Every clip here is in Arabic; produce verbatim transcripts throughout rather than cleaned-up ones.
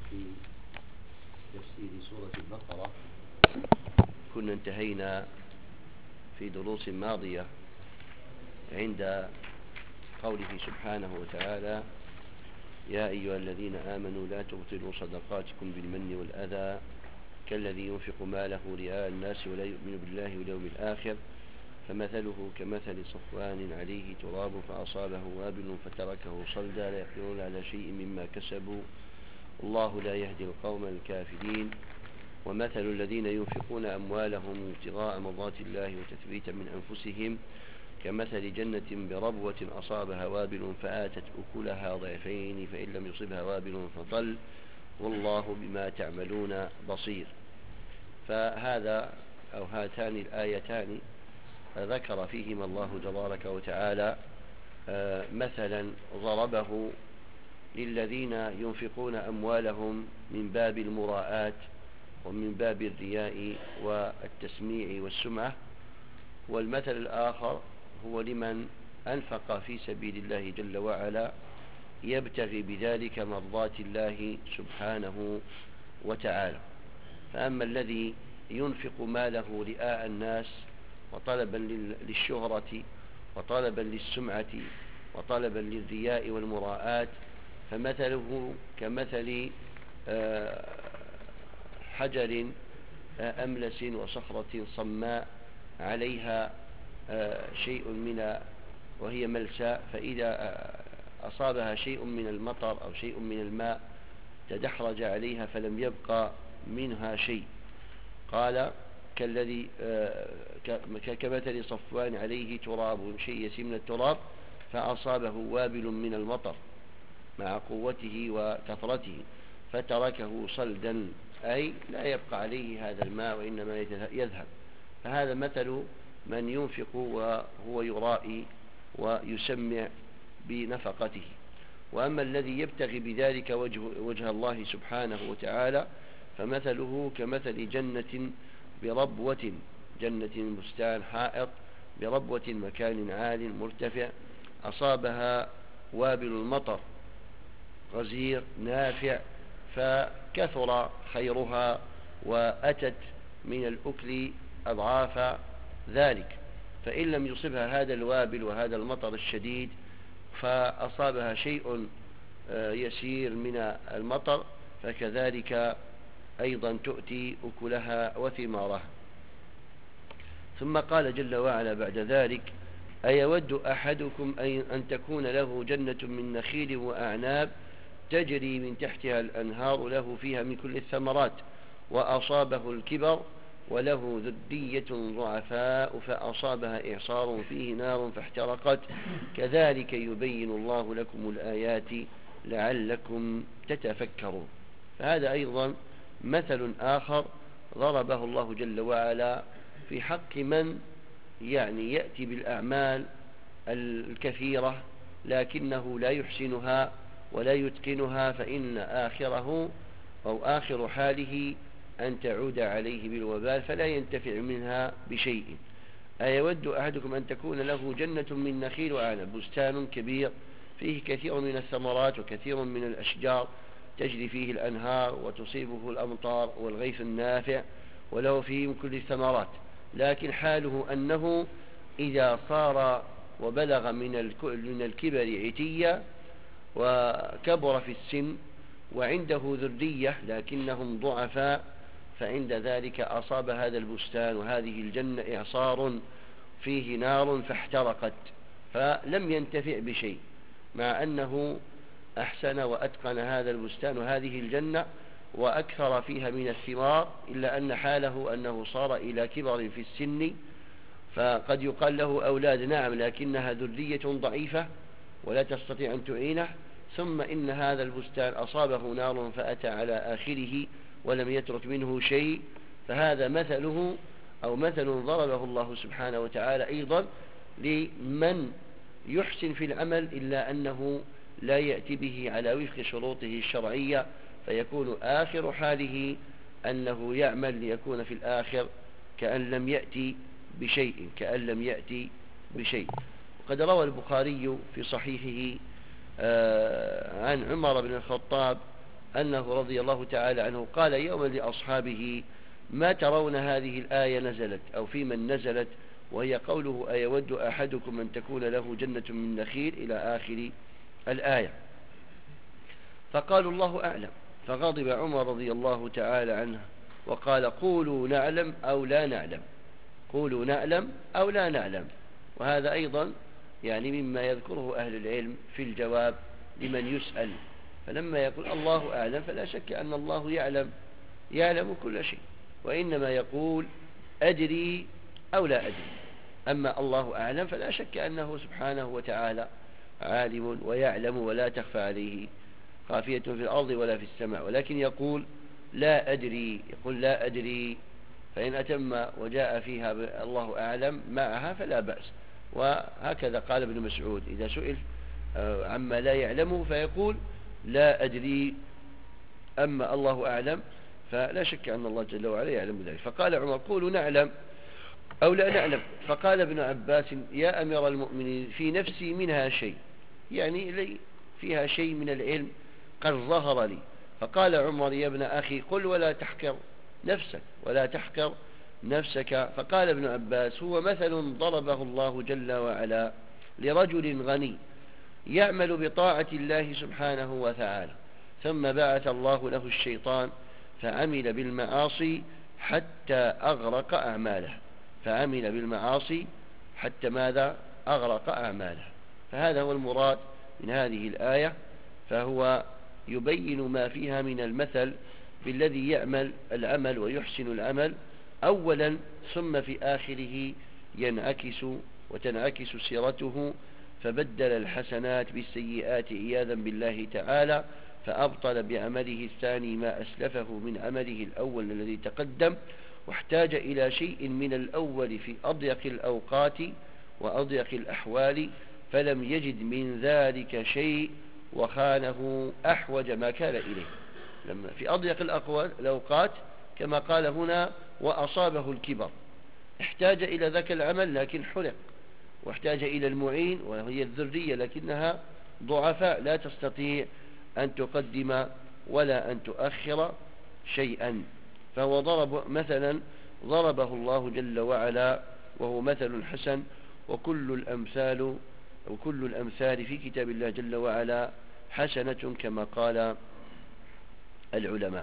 في تفسير سورة البقرة. كنا انتهينا في دروس ماضية عند قوله سبحانه وتعالى: يا أيها الذين آمنوا لا تبطلوا صدقاتكم بالمن والأذى كالذي ينفق ماله رئاء الناس ولا يؤمن بالله واليوم الآخر فمثله كمثل صفوان عليه تراب فأصابه وابل فتركه صلدا لا يقدرون على شيء مما كسبوا الله لا يهدي القوم الكافرين. ومثل الذين ينفقون أموالهم ابتغاء مرضات الله وتثبيتا من أنفسهم كمثل جنة بربوة أصابها وابل فآتت أكلها ضعفين فإن لم يصبها وابل فطل والله بما تعملون بصير. فهذا أو هاتان الآيتان ذكر فيهما الله تبارك وتعالى مثلا ضربه للذين ينفقون أموالهم من باب المراءات ومن باب الرياء والتسميع والسمعة، والمثل الآخر هو لمن أنفق في سبيل الله جل وعلا يبتغي بذلك مرضات الله سبحانه وتعالى. فأما الذي ينفق ماله رئاء الناس وطلبا للشهرة وطلبا للسمعة وطلبا للرياء والمراءات فمثله كمثل حجر أملس وصخرة صماء عليها شيء من وهي ملساء، فإذا أصابها شيء من المطر أو شيء من الماء تدحرج عليها فلم يبقى منها شيء. قال كالذي كمثل صفوان عليه تراب، شيء يسير من التراب فأصابه وابل من المطر مع قوته وكثرته فتركه صلدا، أي لا يبقى عليه هذا الماء وإنما يذهب. فهذا مثل من ينفق وهو يرائي ويسمع بنفقته. وأما الذي يبتغي بذلك وجه, وجه الله سبحانه وتعالى فمثله كمثل جنة بربوة، جنة بستان حائط بربوة مكان عال مرتفع أصابها وابل المطر غزير نافع فكثر خيرها وأتت من الأكل أضعاف ذلك، فإن لم يصبها هذا الوابل وهذا المطر الشديد فأصابها شيء يسير من المطر فكذلك أيضا تؤتي أكلها وثمارها. ثم قال جل وعلا بعد ذلك: أيود أحدكم أن تكون له جنة من نخيل وأعناب تجري من تحتها الأنهار له فيها من كل الثمرات وأصابه الكبر وله ذرية ضعفاء فأصابها إعصار فيه نار فاحترقت كذلك يبين الله لكم الآيات لعلكم تتفكرون. فهذا أيضا مثل آخر ضربه الله جل وعلا في حق من يعني يأتي بالأعمال الكثيرة لكنه لا يحسنها ولا يتقنها، فإن آخره أو آخر حاله أن تعود عليه بالوبال فلا ينتفع منها بشيء. أيود أحدكم أن تكون له جنة من نخيل وأعنب، بستان كبير فيه كثير من الثمرات وكثير من الأشجار تجري فيه الأنهار وتصيبه الأمطار والغيث النافع وله فيه من كل الثمرات، لكن حاله أنه إذا صار وبلغ من الكبر عتيا وكبر في السن وعنده ذرية لكنهم ضعفاء فعند ذلك أصاب هذا البستان وهذه الجنة إعصار فيه نار فاحترقت فلم ينتفع بشيء، مع أنه أحسن وأتقن هذا البستان وهذه الجنة وأكثر فيها من الثمار، إلا أن حاله أنه صار إلى كبر في السن فقد يقال له أولاد نعم لكنها ذرية ضعيفة ولا تستطيع أن تعينه، ثم إن هذا البستان أصابه نار فأتى على آخره ولم يترك منه شيء. فهذا مثله أو مثل ضربه الله سبحانه وتعالى أيضا لمن يحسن في العمل إلا أنه لا يأتي به على وفق شروطه الشرعية فيكون آخر حاله أنه يعمل ليكون في الآخر كأن لم يأتي بشيء كأن لم يأتي بشيء. وقد روى البخاري في صحيحه عن عمر بن الخطاب أنه رضي الله تعالى عنه قال يوما لأصحابه: ما ترون هذه الآية نزلت أو في من نزلت، وهي قوله: أيود أحدكم أن تكون له جنة من نخيل إلى آخر الآية. فقالوا: الله أعلم. فغضب عمر رضي الله تعالى عنه وقال: قولوا نعلم أو لا نعلم، قولوا نعلم أو لا نعلم. وهذا أيضا يعني مما يذكره أهل العلم في الجواب لمن يسأل، فلما يقول الله أعلم فلا شك أن الله يعلم يعلم كل شيء، وإنما يقول أدري أو لا أدري. أما الله أعلم فلا شك أنه سبحانه وتعالى عالم ويعلم ولا تخفى عليه خافية في الأرض ولا في السماء، ولكن يقول لا أدري، يقول لا أدري، فإن أتم وجاء فيها الله أعلم معها فلا بأس. وهكذا قال ابن مسعود إذا سئل عما لا يعلمه فيقول لا أدري. أما الله أعلم فلا شك أن الله جل وعلا يعلم ذلك. فقال عمر: قولوا نعلم أو لا نعلم. فقال ابن عباس: يا أمير المؤمنين، في نفسي منها شيء، يعني لي فيها شيء من العلم قد ظهر لي. فقال عمر: يا ابن أخي، قل ولا تحقر نفسك ولا تحقر نفسك. فقال ابن عباس: هو مثل ضربه الله جل وعلا لرجل غني يعمل بطاعة الله سبحانه وتعالى، ثم بعث الله له الشيطان فعمل بالمعاصي حتى أغرق أعماله، فعمل بالمعاصي حتى ماذا؟ أغرق أعماله. فهذا هو المراد من هذه الآية، فهو يبين ما فيها من المثل بالذي يعمل العمل ويحسن العمل أولا، ثم في آخره ينعكس وتنعكس سيرته، فبدل الحسنات بالسيئات عياذا بالله تعالى، فأبطل بعمله الثاني ما أسلفه من عمله الأول الذي تقدم، واحتاج إلى شيء من الأول في أضيق الأوقات وأضيق الأحوال، فلم يجد من ذلك شيء وخانه أحوج ما كان إليه. لما في أضيق الأوقات كما قال هنا وأصابه الكبر، احتاج إلى ذاك العمل لكن حرق، واحتاج إلى المعين وهي الذرية لكنها ضعفاء لا تستطيع أن تقدم ولا أن تؤخر شيئا. فهو ضرب مثلا ضربه الله جل وعلا وهو مثل حسن، وكل الأمثال وكل الأمثال في كتاب الله جل وعلا حسنة كما قال العلماء.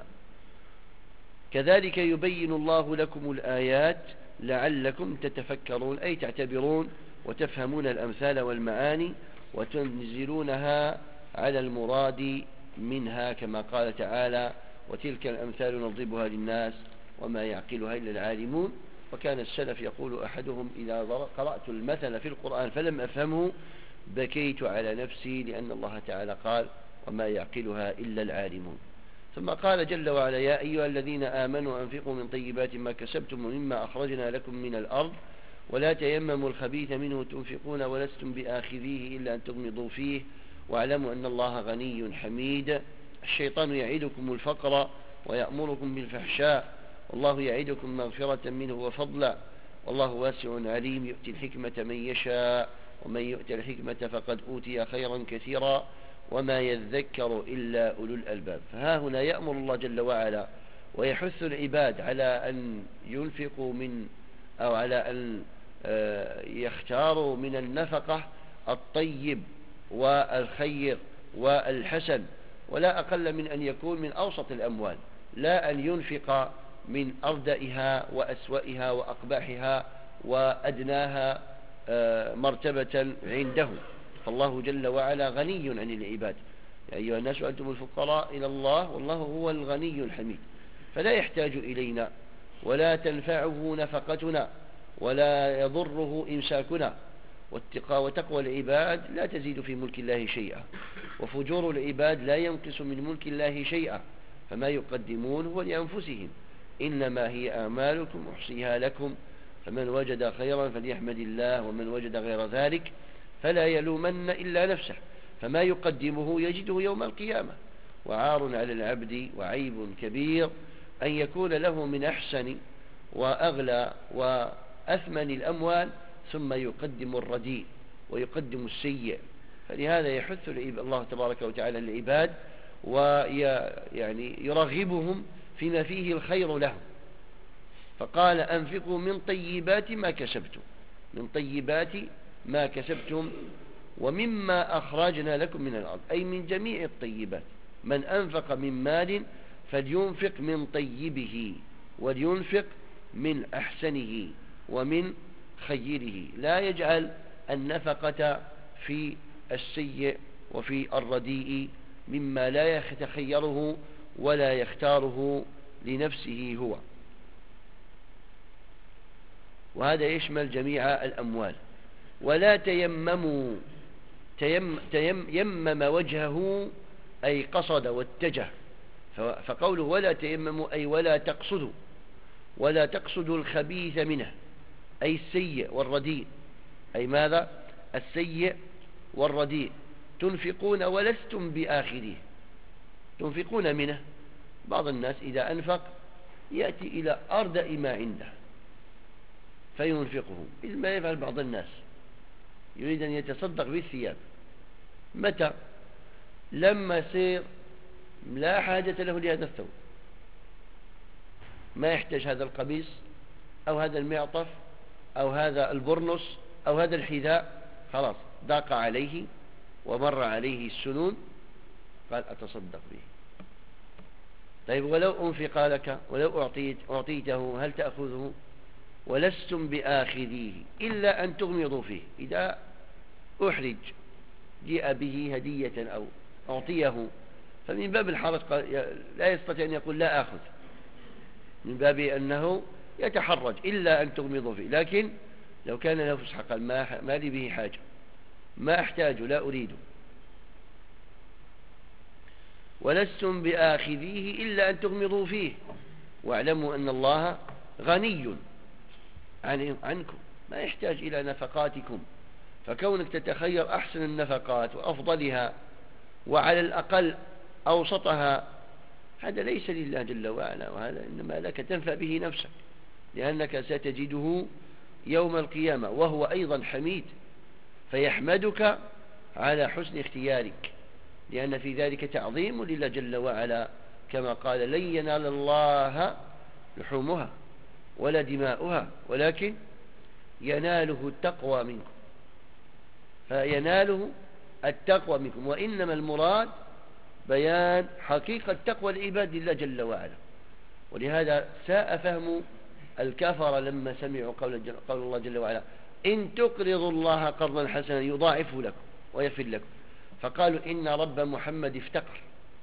كذلك يبين الله لكم الآيات لعلكم تتفكرون، أي تعتبرون وتفهمون الأمثال والمعاني وتنزلونها على المراد منها، كما قال تعالى: وتلك الأمثال نضربها للناس وما يعقلها إلا العالمون. وكان السلف يقول أحدهم: إذا قرأت المثل في القرآن فلم أفهمه بكيت على نفسي، لأن الله تعالى قال: وما يعقلها إلا العالمون. ثم قال جل وعلا: يا أيها الذين آمنوا أنفقوا من طيبات ما كسبتم ومما أخرجنا لكم من الأرض ولا تيمموا الخبيث منه تنفقون ولستم بآخذيه إلا أن تغمضوا فيه واعلموا أن الله غني حميد. الشيطان يعيدكم الفقر ويأمركم بالفحشاء، والله يعيدكم مغفرة منه وفضلا، والله واسع عليم، يؤتي الحكمة من يشاء ومن يؤتي الحكمة فقد أوتي خيرا كثيرا وما يذكر إلا أولو الألباب. فها هنا يأمر الله جل وعلا ويحث العباد على أن ينفقوا من أو على أن يختاروا من النفقة الطيب والخير والحسن، ولا أقل من أن يكون من أوسط الأموال، لا أن ينفق من أردئها وأسوأها وأقبحها وأدناها مرتبة عنده. فالله جل وعلا غني عن العباد. يا أيها الناس أنتم الفقراء إلى الله والله هو الغني الحميد، فلا يحتاج إلينا ولا تنفعه نفقتنا ولا يضره إمساكنا. والتقى وتقوى العباد لا تزيد في ملك الله شيئا، وفجور العباد لا ينقص من ملك الله شيئا، فما يقدمون هو لأنفسهم، إنما هي أعمالكم أحصيها لكم، فمن وجد خيرا فليحمد الله ومن وجد غير ذلك فلا يلومن إلا نفسه، فما يقدمه يجده يوم القيامة. وعار على العبد وعيب كبير أن يكون له من أحسن وأغلى وأثمن الأموال ثم يقدم الرديء ويقدم السيء. فلهذا يحث الله تبارك وتعالى العباد ويعني يرغبهم فيما فيه الخير لهم. فقال أنفقوا من طيبات ما كسبتم، من طيبات ما كسبتم ومما أخرجنا لكم من الأرض، أي من جميع الطيبات. من أنفق من مال فلينفق من طيبه ولينفق من أحسنه ومن خيره، لا يجعل النفقة في السيء وفي الرديء مما لا يتخيره ولا يختاره لنفسه هو. وهذا يشمل جميع الأموال. ولا تيمموا، تيم تيم يمم وجهه أي قصد واتجه، فقوله ولا تيمموا أي ولا تقصدوا، ولا تقصدوا الخبيث منه أي السيء والرديء. أي ماذا؟ السيء والرديء. تنفقون ولستم بآخذيه، تنفقون منه. بعض الناس إذا أنفق يأتي إلى أردأ ما عنده فينفقه، مثل ما يفعل بعض الناس، يريد أن يتصدق بالثياب. متى؟ لما يصير لا حاجة له لهذا الثوب، ما يحتاج هذا القميص أو هذا المعطف أو هذا البرنس أو هذا الحذاء، خلاص ضاق عليه ومر عليه السنون، قال أتصدق به. طيب ولو أنفق لك، ولو أعطيت أعطيته هل تأخذه؟ ولستم بآخذيه إلا أن تغمضوا فيه. إذا أحرج جاء به هدية أو أعطيه فمن باب الحرج لا يستطيع أن يقول لا آخذ، من باب أنه يتحرج إلا أن تغمضوا فيه. لكن لو كان له فسحة قال ما, ما لي به حاجة، ما أحتاج، لا أريد. ولستم بآخذيه إلا أن تغمضوا فيه واعلموا أن الله غني عنكم، ما يحتاج إلى نفقاتكم. فكونك تتخير أحسن النفقات وأفضلها وعلى الأقل أوسطها، هذا ليس لله جل وعلا، وهذا إنما لك تنفع به نفسك، لأنك ستجده يوم القيامة وهو أيضا حميد، فيحمدك على حسن اختيارك، لأن في ذلك تعظيم لله جل وعلا، كما قال لن ينال الله لحومها ولا دماؤها ولكن يناله التقوى منكم، فيناله التقوى منكم. وإنما المراد بيان حقيقة تقوى العباد لله جل وعلا. ولهذا ساء فهم الكفر لما سمعوا قول, قول الله جل وعلا إن تقرضوا الله قرضا حسنا يضاعفه لكم ويغفر لكم، فقالوا إن رب محمد افتقر،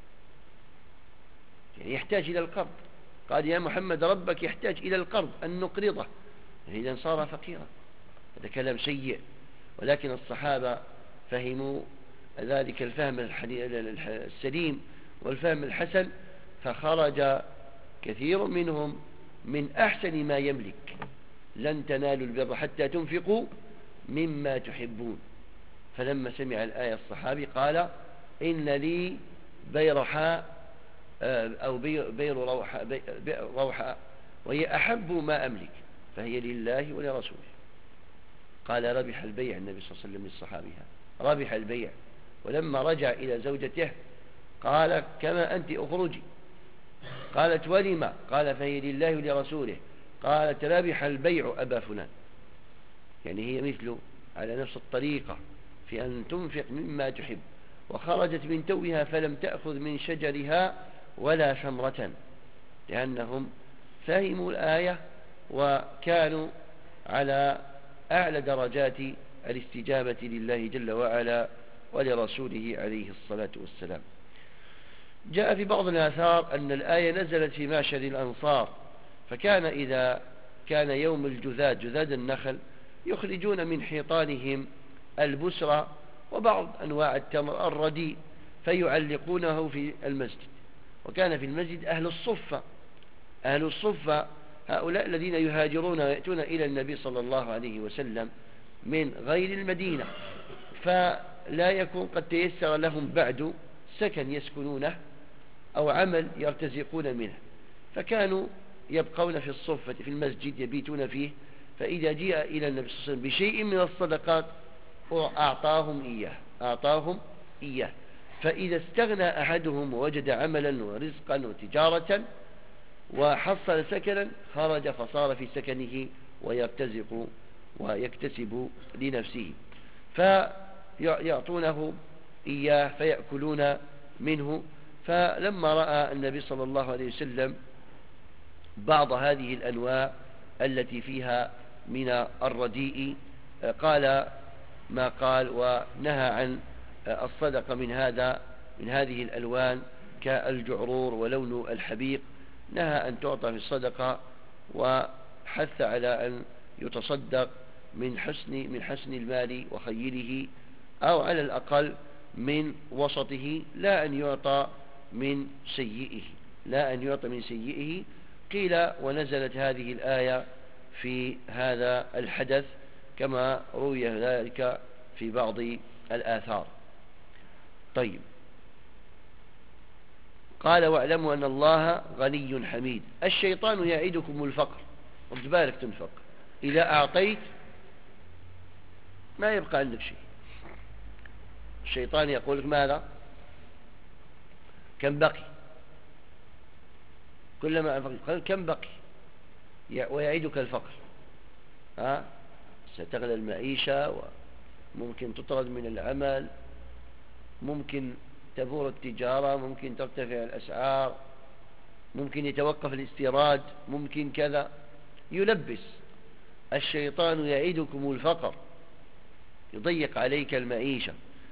يعني يحتاج إلى القرض. قال يا محمد ربك يحتاج إلى القرض أن نقرضه، يعني إذا صار فقيرا. هذا كلام سيء، ولكن الصحابة فهموا ذلك الفهم السليم والفهم الحسن، فخرج كثير منهم من أحسن ما يملك. لن تنالوا البر حتى تنفقوا مما تحبون. فلما سمع الآية الصحابي قال إن لي بيرحاء أو بير روحاء, روحاء وهي أحب ما أملك فهي لله ولرسوله. قال ربح البيع النبي صلى الله عليه وسلم للصحابي، ربح البيع. ولما رجع إلى زوجته قال كما أنت أخرجي. قالت ولما؟ قال فهي لله ولرسوله. قالت ربح البيع أبا فلان، يعني هي مثله على نفس الطريقة في أن تنفق مما تحب. وخرجت من توها فلم تأخذ من شجرها ولا ثمرة، لأنهم فهموا الآية وكانوا على أعلى درجات الاستجابة لله جل وعلا ولرسوله عليه الصلاة والسلام. جاء في بعض الآثار أن الآية نزلت في معشر الأنصار، فكان إذا كان يوم الجذاذ، جذاذ النخل، يخرجون من حيطانهم البسرة وبعض أنواع التمر الرديء فيعلقونه في المسجد. وكان في المسجد أهل الصفة، أهل الصفة هؤلاء الذين يهاجرون ويأتون إلى النبي صلى الله عليه وسلم من غير المدينة، فلا يكون قد تيسر لهم بعد سكن يسكنونه أو عمل يرتزقون منه، فكانوا يبقون في الصفة في المسجد يبيتون فيه. فإذا جاء إلى النبي صلى الله عليه وسلم بشيء من الصدقات أعطاهم إياه أعطاهم إياه فإذا استغنى أحدهم ووجد عملا ورزقا وتجارة وحصل سكنا خرج فصار في سكنه ويرتزق ويكتسب لنفسه، فيعطونه إياه فيأكلون منه. فلما رأى النبي صلى الله عليه وسلم بعض هذه الأنواع التي فيها من الرديء قال ما قال، ونهى عن الصدقة من هذا من هذه الألوان كالجعرور ولون الحبيق، نهى أن تعطى في الصدقة، وحث على أن يتصدق من حسن من حسن المال وخيره، أو على الأقل من وسطه، لا أن يعطى من سيئه لا أن يعطى من سيئه. قيل ونزلت هذه الآية في هذا الحدث كما روي ذلك في بعض الآثار. طيب، قال واعلموا أن الله غني حميد. الشيطان يعدكم الفقر، خد بالك تنفق، إذا أعطيت ما يبقى عندك شيء. الشيطان يقول لك ماذا؟ كم بقي؟ كلما أنفقت قال كم بقي، ويعيدك الفقر. ها؟ ستغلى المعيشة، وممكن تطرد من العمل، ممكن تبور التجارة، ممكن ترتفع الأسعار، ممكن يتوقف الاستيراد، ممكن كذا، يلبس. الشيطان يعيدكم الفقر، يضيق عليك المعيشة،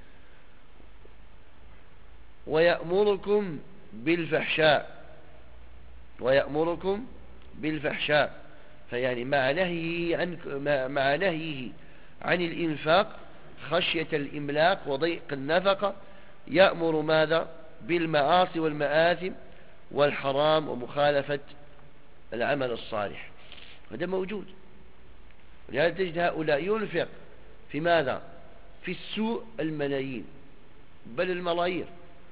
ويأمركم بالفحشاء ويأمركم بالفحشاء فيعني مع نهيه عن مع نهيه عن الإنفاق خشية الإملاق وضيق النفقة، يأمر ماذا؟ بالمعاصي والمآثم والحرام ومخالفة العمل الصالح. هذا موجود، ولهذا تجد هؤلاء ينفق في ماذا؟ في السوء الملايين بل الملايير.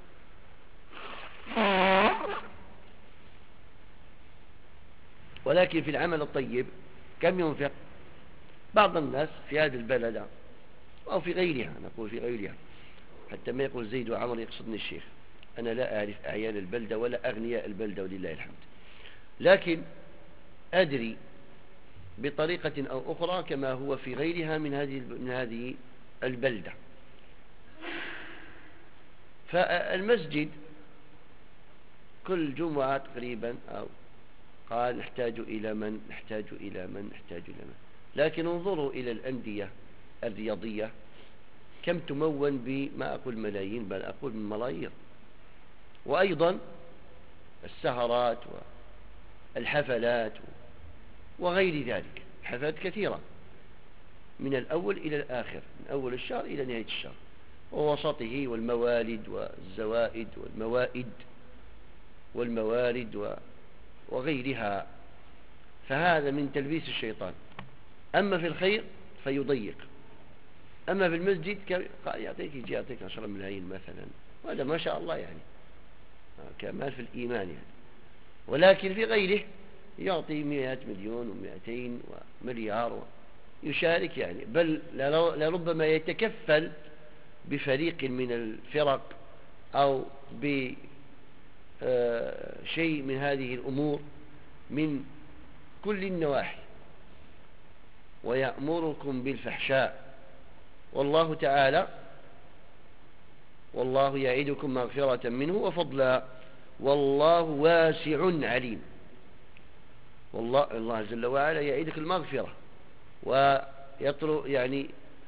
ولكن في العمل الطيب كم ينفق؟ بعض الناس في هذا البلد أو في غيرها، نقول في غيرها، حتى ما يقول زيد وعمر يقصدني الشيخ، أنا لا أعرف أعيان البلدة ولا أغنياء البلدة ولله الحمد، لكن أدري بطريقة أو أخرى كما هو في غيرها من هذه من هذه البلدة. فالمسجد كل جمعة تقريبا أو قال نحتاج إلى من نحتاج إلى من نحتاج إلى من لكن انظروا إلى الأندية الرياضية كم تمون بما أقول ملايين بل أقول من ملايير. وأيضا السهرات والحفلات وغير ذلك، حفلات كثيرة من الأول إلى الآخر، من أول الشهر إلى نهاية الشهر، ووسطه والموالد والزوائد والموائد والموارد وغيرها. فهذا من تلبيس الشيطان. أما في الخير فيضيق، أما في المسجد يعطيك يجي يعطيك عشرة ملايين مثلا، وهذا ما شاء الله يعني كمال في الإيمان يعني. ولكن في غيره يعطي مئة مليون ومئتين ومليار يشارك يعني، بل لربما يتكفل بفريق من الفرق أو بشيء من هذه الأمور من كل النواحي. ويأمركم بالفحشاء، والله تعالى والله يعدكم مغفرة منه وفضلا والله واسع عليم. والله الله جل وعلا يعدك المغفرة ويطلب يعني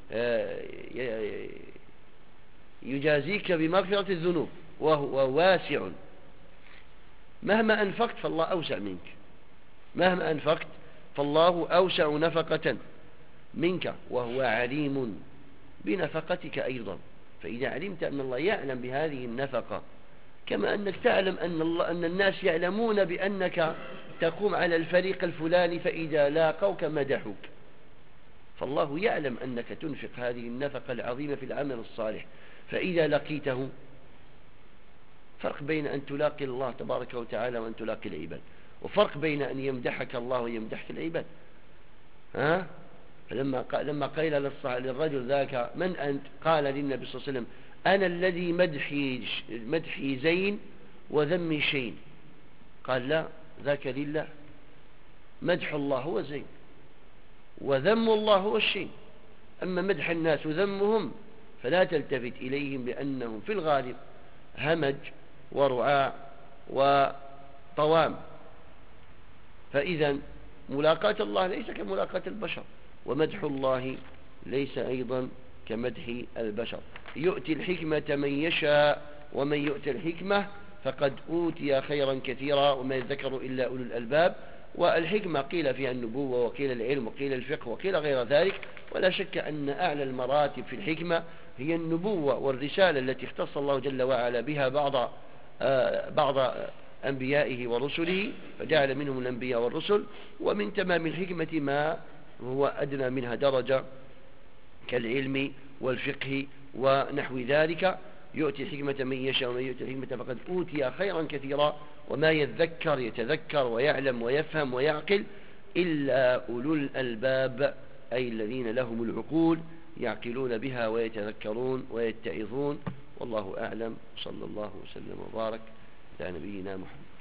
يجازيك بمغفرة الذنوب، وهو واسع. مهما أنفقت فالله أوسع منك، مهما أنفقت فالله أوسع نفقة منك، وهو عليم بنفقتك أيضا. فإذا علمت أن الله يعلم بهذه النفقة، كما أنك تعلم أن, الله أن الناس يعلمون بأنك تقوم على الفريق الفلاني فإذا لاقوك مدحوك، فالله يعلم أنك تنفق هذه النفقة العظيمة في العمل الصالح، فإذا لقيته فرق بين أن تلاقي الله تبارك وتعالى وأن تلاقي العباد، وفرق بين أن يمدحك الله ويمدحك العباد. ها؟ لما لما قيل للرجل ذاك من أنت؟ قال للنبي صلى الله عليه وسلم أنا الذي مدحي, مدحي زين وذمي شين. قال لا، ذاك لله. مدح الله هو زين وذم الله هو الشين. أما مدح الناس وذمهم فلا تلتفت إليهم، لأنهم في الغالب همج ورعاء وطوام. فإذا ملاقاة الله ليس كملاقاة البشر، ومدح الله ليس أيضا كمدح البشر. يؤتي الحكمة من يشاء، ومن يؤتي الحكمة فقد أوتي خيرا كثيرا وما يذكر إلا أولو الألباب. والحكمة قيل فيها النبوة، وقيل العلم، وقيل الفقه، وقيل غير ذلك. ولا شك أن أعلى المراتب في الحكمة هي النبوة والرسالة التي اختص الله جل وعلا بها بعض آه بعض أنبيائه ورسله، فجعل منهم الأنبياء والرسل. ومن تمام الحكمة ما هو أدنى منها درجة كالعلم والفقه ونحو ذلك. يؤتي الحكمة من يشاء، ومن يؤتي الحكمة فقد أوتي خيرا كثيرا وما يذكر يتذكر ويعلم ويفهم ويعقل إلا أولو الألباب، أي الذين لهم العقول يعقلون بها ويتذكرون ويتعظون. والله أعلم، صلى الله وسلم وبارك على نبينا محمد.